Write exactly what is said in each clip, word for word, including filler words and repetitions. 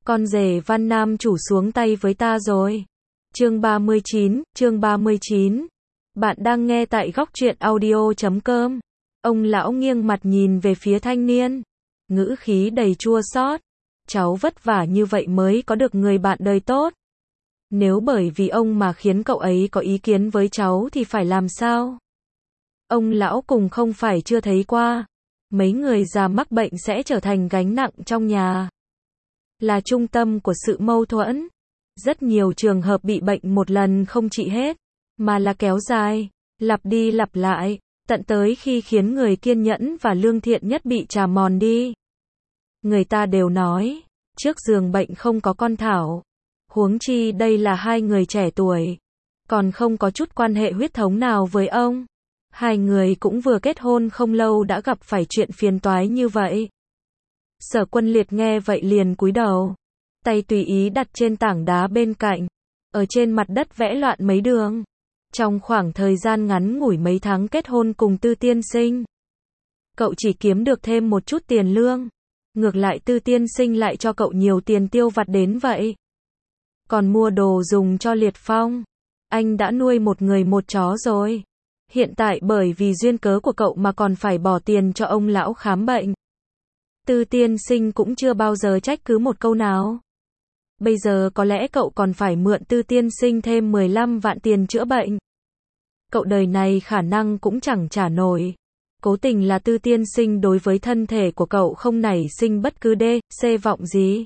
Con rể Văn Nam chủ xuống tay với ta rồi. Chương ba mươi chín, chương ba mươi chín. Bạn đang nghe tại góc truyện audio chấm com. Ông lão nghiêng mặt nhìn về phía thanh niên, ngữ khí đầy chua xót. Cháu vất vả như vậy mới có được người bạn đời tốt. Nếu bởi vì ông mà khiến cậu ấy có ý kiến với cháu thì phải làm sao? Ông lão cùng không phải chưa thấy qua. Mấy người già mắc bệnh sẽ trở thành gánh nặng trong nhà. Là trung tâm của sự mâu thuẫn. Rất nhiều trường hợp bị bệnh một lần không trị hết, mà là kéo dài, lặp đi lặp lại, tận tới khi khiến người kiên nhẫn và lương thiện nhất bị trà mòn đi. Người ta đều nói, trước giường bệnh không có con thảo. Huống chi đây là hai người trẻ tuổi, còn không có chút quan hệ huyết thống nào với ông. Hai người cũng vừa kết hôn không lâu đã gặp phải chuyện phiền toái như vậy. Sở Quân Liệt nghe vậy liền cúi đầu, tay tùy ý đặt trên tảng đá bên cạnh, ở trên mặt đất vẽ loạn mấy đường. Trong khoảng thời gian ngắn ngủi mấy tháng kết hôn cùng Tư Tiên Sinh, cậu chỉ kiếm được thêm một chút tiền lương, ngược lại Tư Tiên Sinh lại cho cậu nhiều tiền tiêu vặt đến vậy. Còn mua đồ dùng cho Liệt Phong, anh đã nuôi một người một chó rồi. Hiện tại bởi vì duyên cớ của cậu mà còn phải bỏ tiền cho ông lão khám bệnh. Tư Tiên Sinh cũng chưa bao giờ trách cứ một câu nào. Bây giờ có lẽ cậu còn phải mượn Tư Tiên Sinh thêm mười lăm vạn tiền chữa bệnh. Cậu đời này khả năng cũng chẳng trả nổi. Cố tình là Tư Tiên Sinh đối với thân thể của cậu không nảy sinh bất cứ đê, xê vọng gì.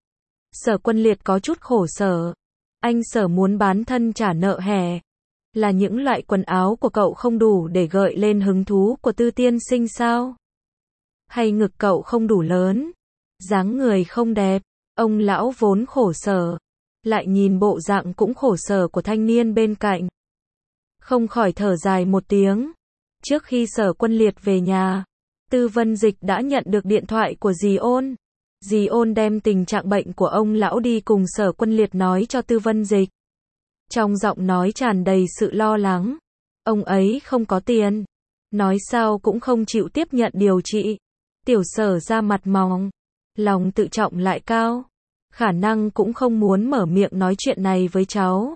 Sở Quân Liệt có chút khổ sở. Anh Sở muốn bán thân trả nợ hè. Là những loại quần áo của cậu không đủ để gợi lên hứng thú của Tư Tiên Sinh sao? Hay ngực cậu không đủ lớn? Dáng người không đẹp? Ông lão vốn khổ sở, lại nhìn bộ dạng cũng khổ sở của thanh niên bên cạnh, không khỏi thở dài một tiếng. Trước khi Sở Quân Liệt về nhà, Tư Vân Dịch đã nhận được điện thoại của dì Ôn. Dì Ôn đem tình trạng bệnh của ông lão đi cùng Sở Quân Liệt nói cho Tư Vân Dịch. Trong giọng nói tràn đầy sự lo lắng. Ông ấy không có tiền, nói sao cũng không chịu tiếp nhận điều trị. Tiểu Sở ra mặt mỏng, lòng tự trọng lại cao, khả năng cũng không muốn mở miệng nói chuyện này với cháu.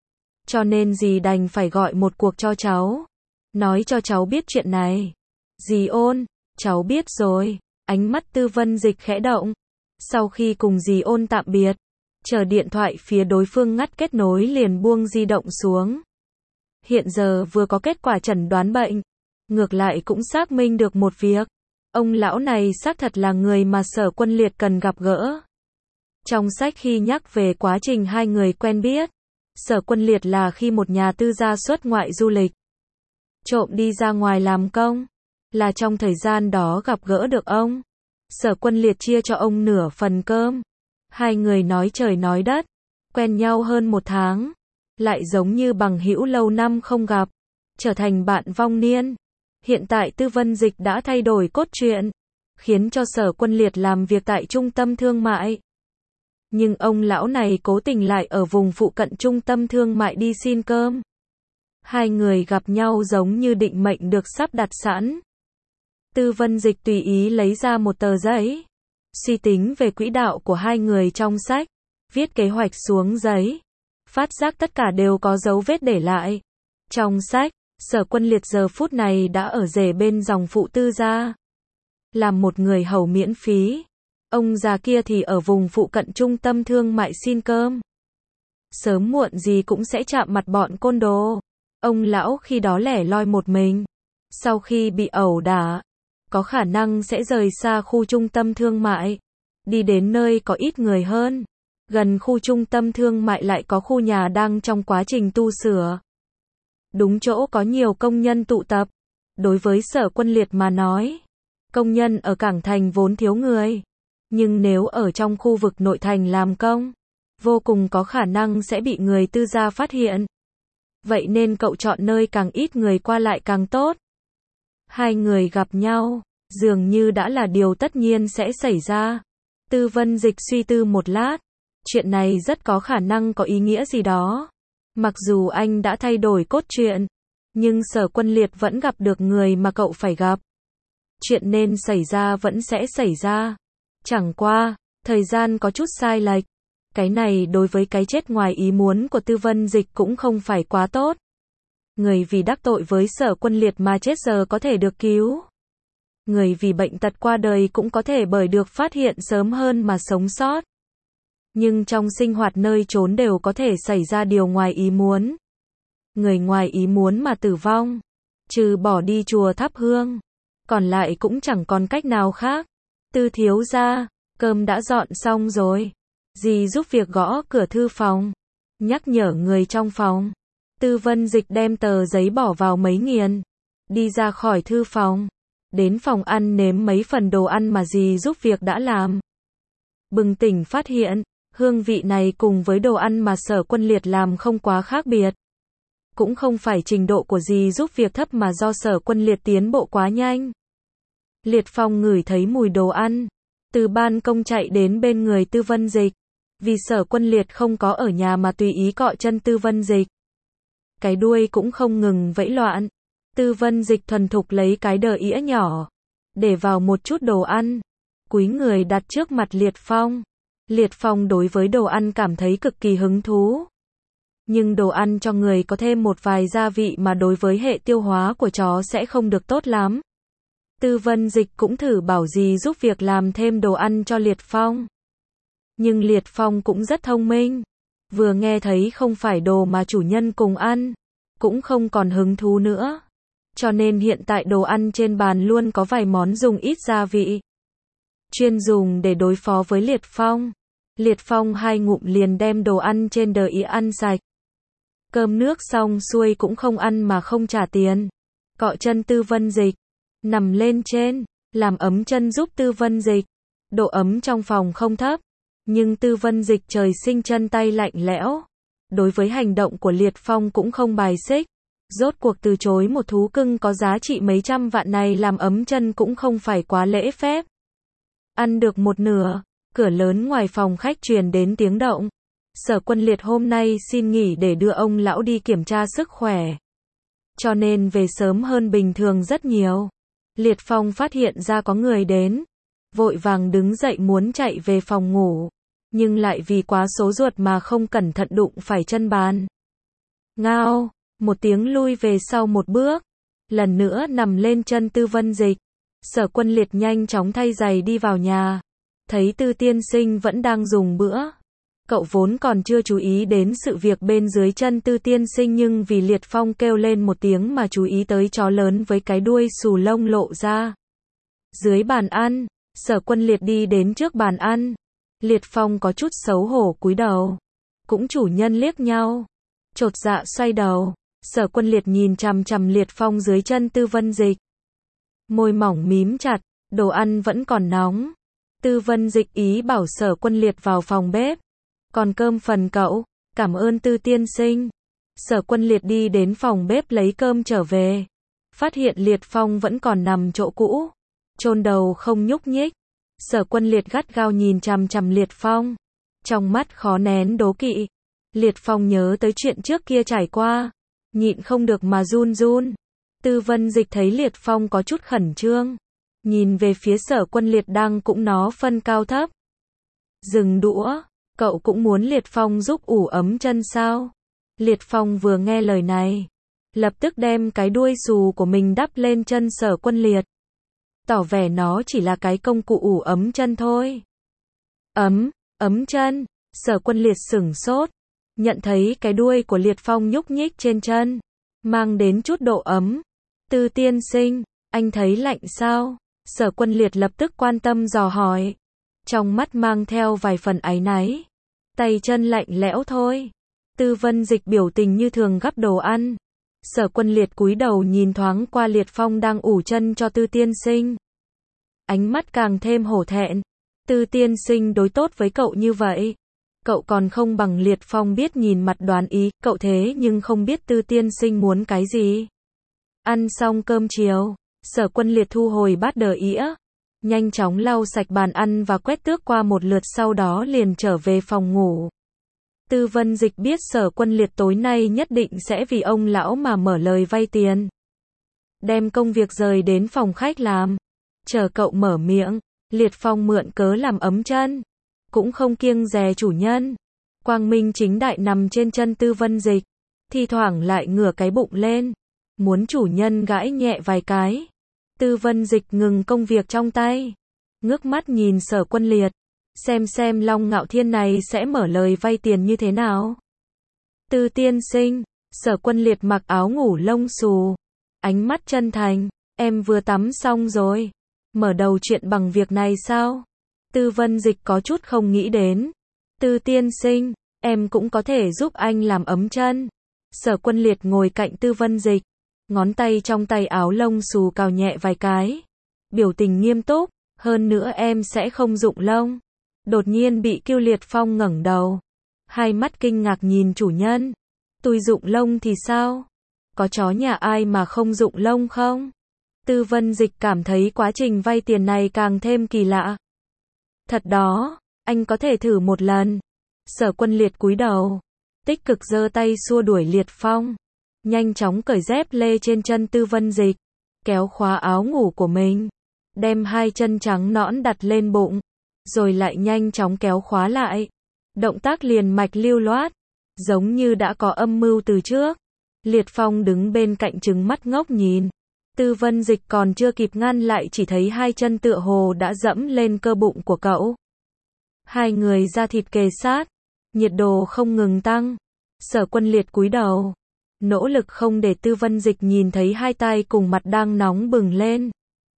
Cho nên dì đành phải gọi một cuộc cho cháu, nói cho cháu biết chuyện này. Dì Ôn, cháu biết rồi. Ánh mắt Tư Vân Dịch khẽ động. Sau khi cùng dì Ôn tạm biệt, chờ điện thoại phía đối phương ngắt kết nối liền buông di động xuống. Hiện giờ vừa có kết quả chẩn đoán bệnh, ngược lại cũng xác minh được một việc. Ông lão này xác thật là người mà Sở Quân Liệt cần gặp gỡ. Trong sách khi nhắc về quá trình hai người quen biết, Sở Quân Liệt là khi một nhà tư gia xuất ngoại du lịch, trộm đi ra ngoài làm công, là trong thời gian đó gặp gỡ được ông. Sở Quân Liệt chia cho ông nửa phần cơm. Hai người nói trời nói đất, quen nhau hơn một tháng, lại giống như bằng hữu lâu năm không gặp, trở thành bạn vong niên. Hiện tại Tư Vân Dịch đã thay đổi cốt truyện, khiến cho Sở Quân Liệt làm việc tại trung tâm thương mại. Nhưng ông lão này cố tình lại ở vùng phụ cận trung tâm thương mại đi xin cơm. Hai người gặp nhau giống như định mệnh được sắp đặt sẵn. Tư Vân Dịch tùy ý lấy ra một tờ giấy, suy tính về quỹ đạo của hai người trong sách, viết kế hoạch xuống giấy, phát giác tất cả đều có dấu vết để lại. Trong sách, Sở Quân Liệt giờ phút này đã ở rể bên dòng phụ Tư gia, làm một người hầu miễn phí. Ông già kia thì ở vùng phụ cận trung tâm thương mại xin cơm. Sớm muộn gì cũng sẽ chạm mặt bọn côn đồ. Ông lão khi đó lẻ loi một mình, sau khi bị ẩu đả, có khả năng sẽ rời xa khu trung tâm thương mại, đi đến nơi có ít người hơn. Gần khu trung tâm thương mại lại có khu nhà đang trong quá trình tu sửa. Đúng chỗ có nhiều công nhân tụ tập. Đối với Sở Quân Liệt mà nói, công nhân ở cảng thành vốn thiếu người, nhưng nếu ở trong khu vực nội thành làm công, vô cùng có khả năng sẽ bị người tư gia phát hiện. Vậy nên cậu chọn nơi càng ít người qua lại càng tốt. Hai người gặp nhau, dường như đã là điều tất nhiên sẽ xảy ra. Tư Vân Dịch suy tư một lát, chuyện này rất có khả năng có ý nghĩa gì đó. Mặc dù anh đã thay đổi cốt truyện, nhưng Sở Quân Liệt vẫn gặp được người mà cậu phải gặp. Chuyện nên xảy ra vẫn sẽ xảy ra. Chẳng qua, Thời gian có chút sai lệch. Cái này đối với cái chết ngoài ý muốn của Tư Vân Dịch cũng không phải quá tốt. Người vì đắc tội với Sở Quân Liệt mà chết giờ có thể được cứu. Người vì bệnh tật qua đời cũng có thể bởi được phát hiện sớm hơn mà sống sót. Nhưng trong sinh hoạt nơi trốn đều có thể xảy ra điều ngoài ý muốn. Người ngoài ý muốn mà tử vong, trừ bỏ đi chùa thắp hương, còn lại cũng chẳng còn cách nào khác. Tư thiếu gia, cơm đã dọn xong rồi. Dì giúp việc gõ cửa thư phòng, nhắc nhở người trong phòng. Tư Vân Dịch đem tờ giấy bỏ vào mấy nghiền, đi ra khỏi thư phòng, đến phòng ăn nếm mấy phần đồ ăn mà dì giúp việc đã làm. Bừng tỉnh phát hiện, hương vị này cùng với đồ ăn mà Sở Quân Liệt làm không quá khác biệt. Cũng không phải trình độ của dì giúp việc thấp mà do Sở Quân Liệt tiến bộ quá nhanh. Liệt Phong ngửi thấy mùi đồ ăn, từ ban công chạy đến bên người Tư Vân Dịch. Vì Sở Quân Liệt không có ở nhà mà tùy ý cọ chân Tư Vân Dịch. Cái đuôi cũng không ngừng vẫy loạn. Tư Vân Dịch thuần thục lấy cái đờ ĩa nhỏ, để vào một chút đồ ăn, cúi người đặt trước mặt Liệt Phong. Liệt Phong đối với đồ ăn cảm thấy cực kỳ hứng thú. Nhưng đồ ăn cho người có thêm một vài gia vị mà đối với hệ tiêu hóa của chó sẽ không được tốt lắm. Tư Vân Dịch cũng thử bảo dì giúp việc làm thêm đồ ăn cho Liệt Phong. Nhưng Liệt Phong cũng rất thông minh. Vừa nghe thấy không phải đồ mà chủ nhân cùng ăn, cũng không còn hứng thú nữa. Cho nên hiện tại đồ ăn trên bàn luôn có vài món dùng ít gia vị. Chuyên dùng để đối phó với Liệt Phong. Liệt Phong hai ngụm liền đem đồ ăn trên đờ ĩa ăn sạch. Cơm nước xong xuôi cũng không ăn mà không trả tiền. Cọ chân Tư Vân Dịch, nằm lên trên, làm ấm chân giúp Tư Vân Dịch. Độ ấm trong phòng không thấp, nhưng Tư Vân Dịch trời sinh chân tay lạnh lẽo. Đối với hành động của Liệt Phong cũng không bài xích. Rốt cuộc từ chối một thú cưng có giá trị mấy trăm vạn này làm ấm chân cũng không phải quá lễ phép. Ăn được một nửa, cửa lớn ngoài phòng khách truyền đến tiếng động. Sở Quân Liệt hôm nay xin nghỉ để đưa ông lão đi kiểm tra sức khỏe. Cho nên về sớm hơn bình thường rất nhiều. Liệt Phong phát hiện ra có người đến, vội vàng đứng dậy muốn chạy về phòng ngủ, nhưng lại vì quá số ruột mà không cẩn thận đụng phải chân bàn. Ngao, một tiếng lui về sau một bước, lần nữa nằm lên chân Tư Vân Dịch. Sở Quân Liệt nhanh chóng thay giày đi vào nhà, thấy Tư tiên sinh vẫn đang dùng bữa. Cậu vốn còn chưa chú ý đến sự việc bên dưới chân Tư tiên sinh, nhưng vì Liệt Phong kêu lên một tiếng mà chú ý tới chó lớn với cái đuôi xù lông lộ ra. Dưới bàn ăn, Sở Quân Liệt đi đến trước bàn ăn. Liệt Phong có chút xấu hổ cúi đầu. Cũng chủ nhân liếc nhau, chột dạ xoay đầu. Sở Quân Liệt nhìn chằm chằm Liệt Phong dưới chân Tư Vân Dịch. Môi mỏng mím chặt, đồ ăn vẫn còn nóng. Tư Vân Dịch ý bảo Sở Quân Liệt vào phòng bếp. Còn cơm phần cậu, cảm ơn Tư tiên sinh. Sở Quân Liệt đi đến phòng bếp lấy cơm trở về. Phát hiện Liệt Phong vẫn còn nằm chỗ cũ, chôn đầu không nhúc nhích. Sở Quân Liệt gắt gao nhìn chằm chằm Liệt Phong, trong mắt khó nén đố kỵ. Liệt Phong nhớ tới chuyện trước kia trải qua, nhịn không được mà run run. Tư Vân Dịch thấy Liệt Phong có chút khẩn trương, nhìn về phía Sở Quân Liệt đang cũng nó phân cao thấp. Dừng đũa, cậu cũng muốn Liệt Phong giúp ủ ấm chân sao? Liệt Phong vừa nghe lời này, lập tức đem cái đuôi xù của mình đắp lên chân Sở Quân Liệt, tỏ vẻ nó chỉ là cái công cụ ủ ấm chân thôi. Ấm, ấm chân. Sở Quân Liệt sửng sốt, nhận thấy cái đuôi của Liệt Phong nhúc nhích trên chân, mang đến chút độ ấm. Tư tiên sinh, anh thấy lạnh sao? Sở Quân Liệt lập tức quan tâm dò hỏi, trong mắt mang theo vài phần áy náy. Tay chân lạnh lẽo thôi. Tư Vân Dịch biểu tình như thường gắp đồ ăn. Sở Quân Liệt cúi đầu nhìn thoáng qua Liệt Phong đang ủ chân cho Tư tiên sinh. Ánh mắt càng thêm hổ thẹn. Tư tiên sinh đối tốt với cậu như vậy, cậu còn không bằng Liệt Phong biết nhìn mặt đoán ý, cậu thế nhưng không biết Tư tiên sinh muốn cái gì. Ăn xong cơm chiều, Sở Quân Liệt thu hồi bát đờ ĩa, nhanh chóng lau sạch bàn ăn và quét tước qua một lượt, sau đó liền trở về phòng ngủ. Tư Vân Dịch biết Sở Quân Liệt tối nay nhất định sẽ vì ông lão mà mở lời vay tiền. Đem công việc rời đến phòng khách làm. Chờ cậu mở miệng, Liệt Phong mượn cớ làm ấm chân. cũng không kiêng dè chủ nhân. Quang minh chính đại nằm trên chân Tư Vân Dịch, thi thoảng lại ngửa cái bụng lên, muốn chủ nhân gãi nhẹ vài cái. Tư Vân Dịch ngừng công việc trong tay, ngước mắt nhìn Sở Quân Liệt, xem xem Long Ngạo Thiên này sẽ mở lời vay tiền như thế nào. Tư tiên sinh, Sở Quân Liệt mặc áo ngủ lông xù, ánh mắt chân thành, em vừa tắm xong rồi, mở đầu chuyện bằng việc này sao? Tư Vân Dịch có chút không nghĩ đến. Tư tiên sinh, em cũng có thể giúp anh làm ấm chân. Sở Quân Liệt ngồi cạnh Tư Vân Dịch, ngón tay trong tay áo lông xù cào nhẹ vài cái, biểu tình nghiêm túc, hơn nữa em sẽ không dụng lông. Đột nhiên bị Kiêu Liệt Phong ngẩng đầu, hai mắt kinh ngạc nhìn chủ nhân. Tôi dụng lông thì sao? Có chó nhà ai mà không dụng lông không? Tư Vân Dịch cảm thấy quá trình vay tiền này càng thêm kỳ lạ. Thật đó, anh có thể thử một lần. Sở Quân Liệt cúi đầu, tích cực giơ tay xua đuổi Liệt Phong, nhanh chóng cởi dép lê trên chân Tư Vân Dịch, kéo khóa áo ngủ của mình, đem hai chân trắng nõn đặt lên bụng, rồi lại nhanh chóng kéo khóa lại. Động tác liền mạch lưu loát, giống như đã có âm mưu từ trước. Liệt Phong đứng bên cạnh trừng mắt ngốc nhìn. Tư Vân Dịch còn chưa kịp ngăn lại chỉ thấy hai chân tựa hồ đã dẫm lên cơ bụng của cậu. Hai người da thịt kề sát, nhiệt độ không ngừng tăng. Sở Quân Liệt cúi đầu, nỗ lực không để Tư Vân Dịch nhìn thấy hai tay cùng mặt đang nóng bừng lên.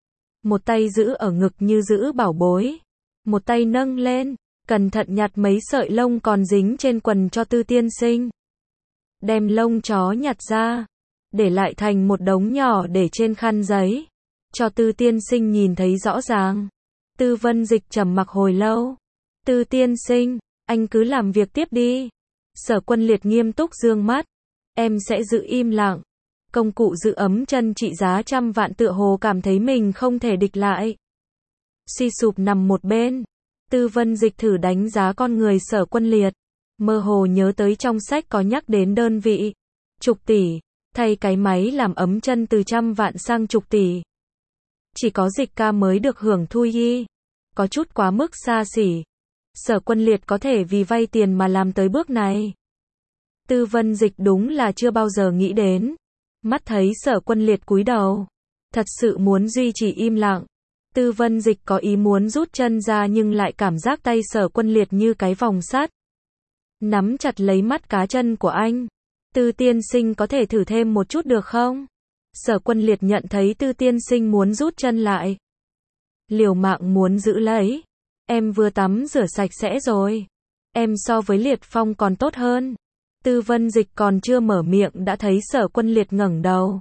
Một tay giữ ở ngực như giữ bảo bối, một tay nâng lên, cẩn thận nhặt mấy sợi lông còn dính trên quần cho Tư tiên sinh. Đem lông chó nhặt ra, để lại thành một đống nhỏ để trên khăn giấy, cho Tư tiên sinh nhìn thấy rõ ràng. Tư Vân Dịch trầm mặc hồi lâu. Tư tiên sinh, anh cứ làm việc tiếp đi. Sở Quân Liệt nghiêm túc dương mắt. Em sẽ giữ im lặng. Công cụ giữ ấm chân trị giá trăm vạn tựa hồ cảm thấy mình không thể địch lại. Suy sụp nằm một bên. Tư Vân Dịch thử đánh giá con người Sở Quân Liệt. Mơ hồ nhớ tới trong sách có nhắc đến đơn vị. Chục tỷ. Thay cái máy làm ấm chân từ trăm vạn sang chục tỷ. Chỉ có Dịch ca mới được hưởng thu y. Có chút quá mức xa xỉ. Sở Quân Liệt có thể vì vay tiền mà làm tới bước này. Tư Vân Dịch đúng là chưa bao giờ nghĩ đến. Mắt thấy Sở Quân Liệt cúi đầu, thật sự muốn duy trì im lặng. Tư Vân Dịch có ý muốn rút chân ra nhưng lại cảm giác tay Sở Quân Liệt như cái vòng sắt, nắm chặt lấy mắt cá chân của anh. Tư tiên sinh có thể thử thêm một chút được không? Sở Quân Liệt nhận thấy Tư tiên sinh muốn rút chân lại, liều mạng muốn giữ lấy. Em vừa tắm rửa sạch sẽ rồi. Em so với Liệt Phong còn tốt hơn. Tư Vân Dịch còn chưa mở miệng đã thấy Sở Quân Liệt ngẩng đầu,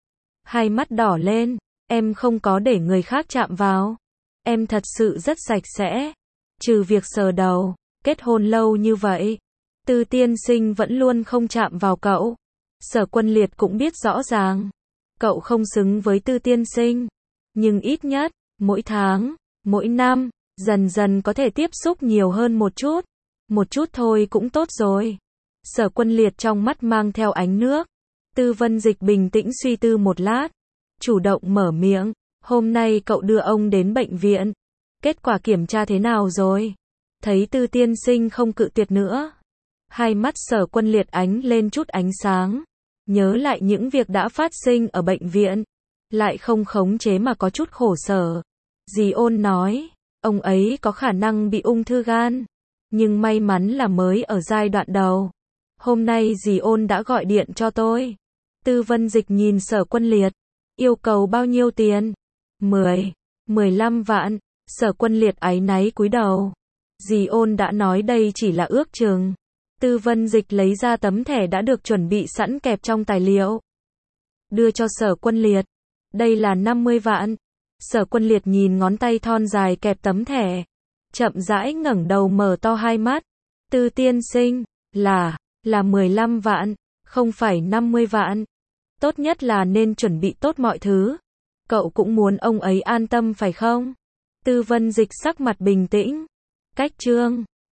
hai mắt đỏ lên. Em không có để người khác chạm vào. Em thật sự rất sạch sẽ. Trừ việc sờ đầu, kết hôn lâu như vậy, Tư tiên sinh vẫn luôn không chạm vào cậu. Sở Quân Liệt cũng biết rõ ràng, cậu không xứng với Tư tiên sinh. Nhưng ít nhất, mỗi tháng, mỗi năm, dần dần có thể tiếp xúc nhiều hơn một chút. Một chút thôi cũng tốt rồi. Sở Quân Liệt trong mắt mang theo ánh nước. Tư Vân Dịch bình tĩnh suy tư một lát, chủ động mở miệng. Hôm nay cậu đưa ông đến bệnh viện. Kết quả kiểm tra thế nào rồi? Thấy Tư tiên sinh không cự tuyệt nữa. Hai mắt Sở Quân Liệt ánh lên chút ánh sáng. Nhớ lại những việc đã phát sinh ở bệnh viện. Lại không khống chế mà có chút khổ sở. Dì Ôn nói, ông ấy có khả năng bị ung thư gan. Nhưng may mắn là mới ở giai đoạn đầu. Hôm nay dì Ôn đã gọi điện cho tôi. Tư Vân Dịch nhìn Sở Quân Liệt. Yêu cầu bao nhiêu tiền? mười, mười lăm vạn. Sở Quân Liệt áy náy cúi đầu. Dì Ôn đã nói đây chỉ là ước chừng. Tư Vân Dịch lấy ra tấm thẻ đã được chuẩn bị sẵn kẹp trong tài liệu, đưa cho Sở Quân Liệt. Đây là năm mươi vạn. Sở Quân Liệt nhìn ngón tay thon dài kẹp tấm thẻ, chậm rãi ngẩng đầu mở to hai mắt. Tư tiên sinh, là, là mười lăm vạn, không phải năm mươi vạn. Tốt nhất là nên chuẩn bị tốt mọi thứ. Cậu cũng muốn ông ấy an tâm phải không? Tư Vân Dịch sắc mặt bình tĩnh. Cách chương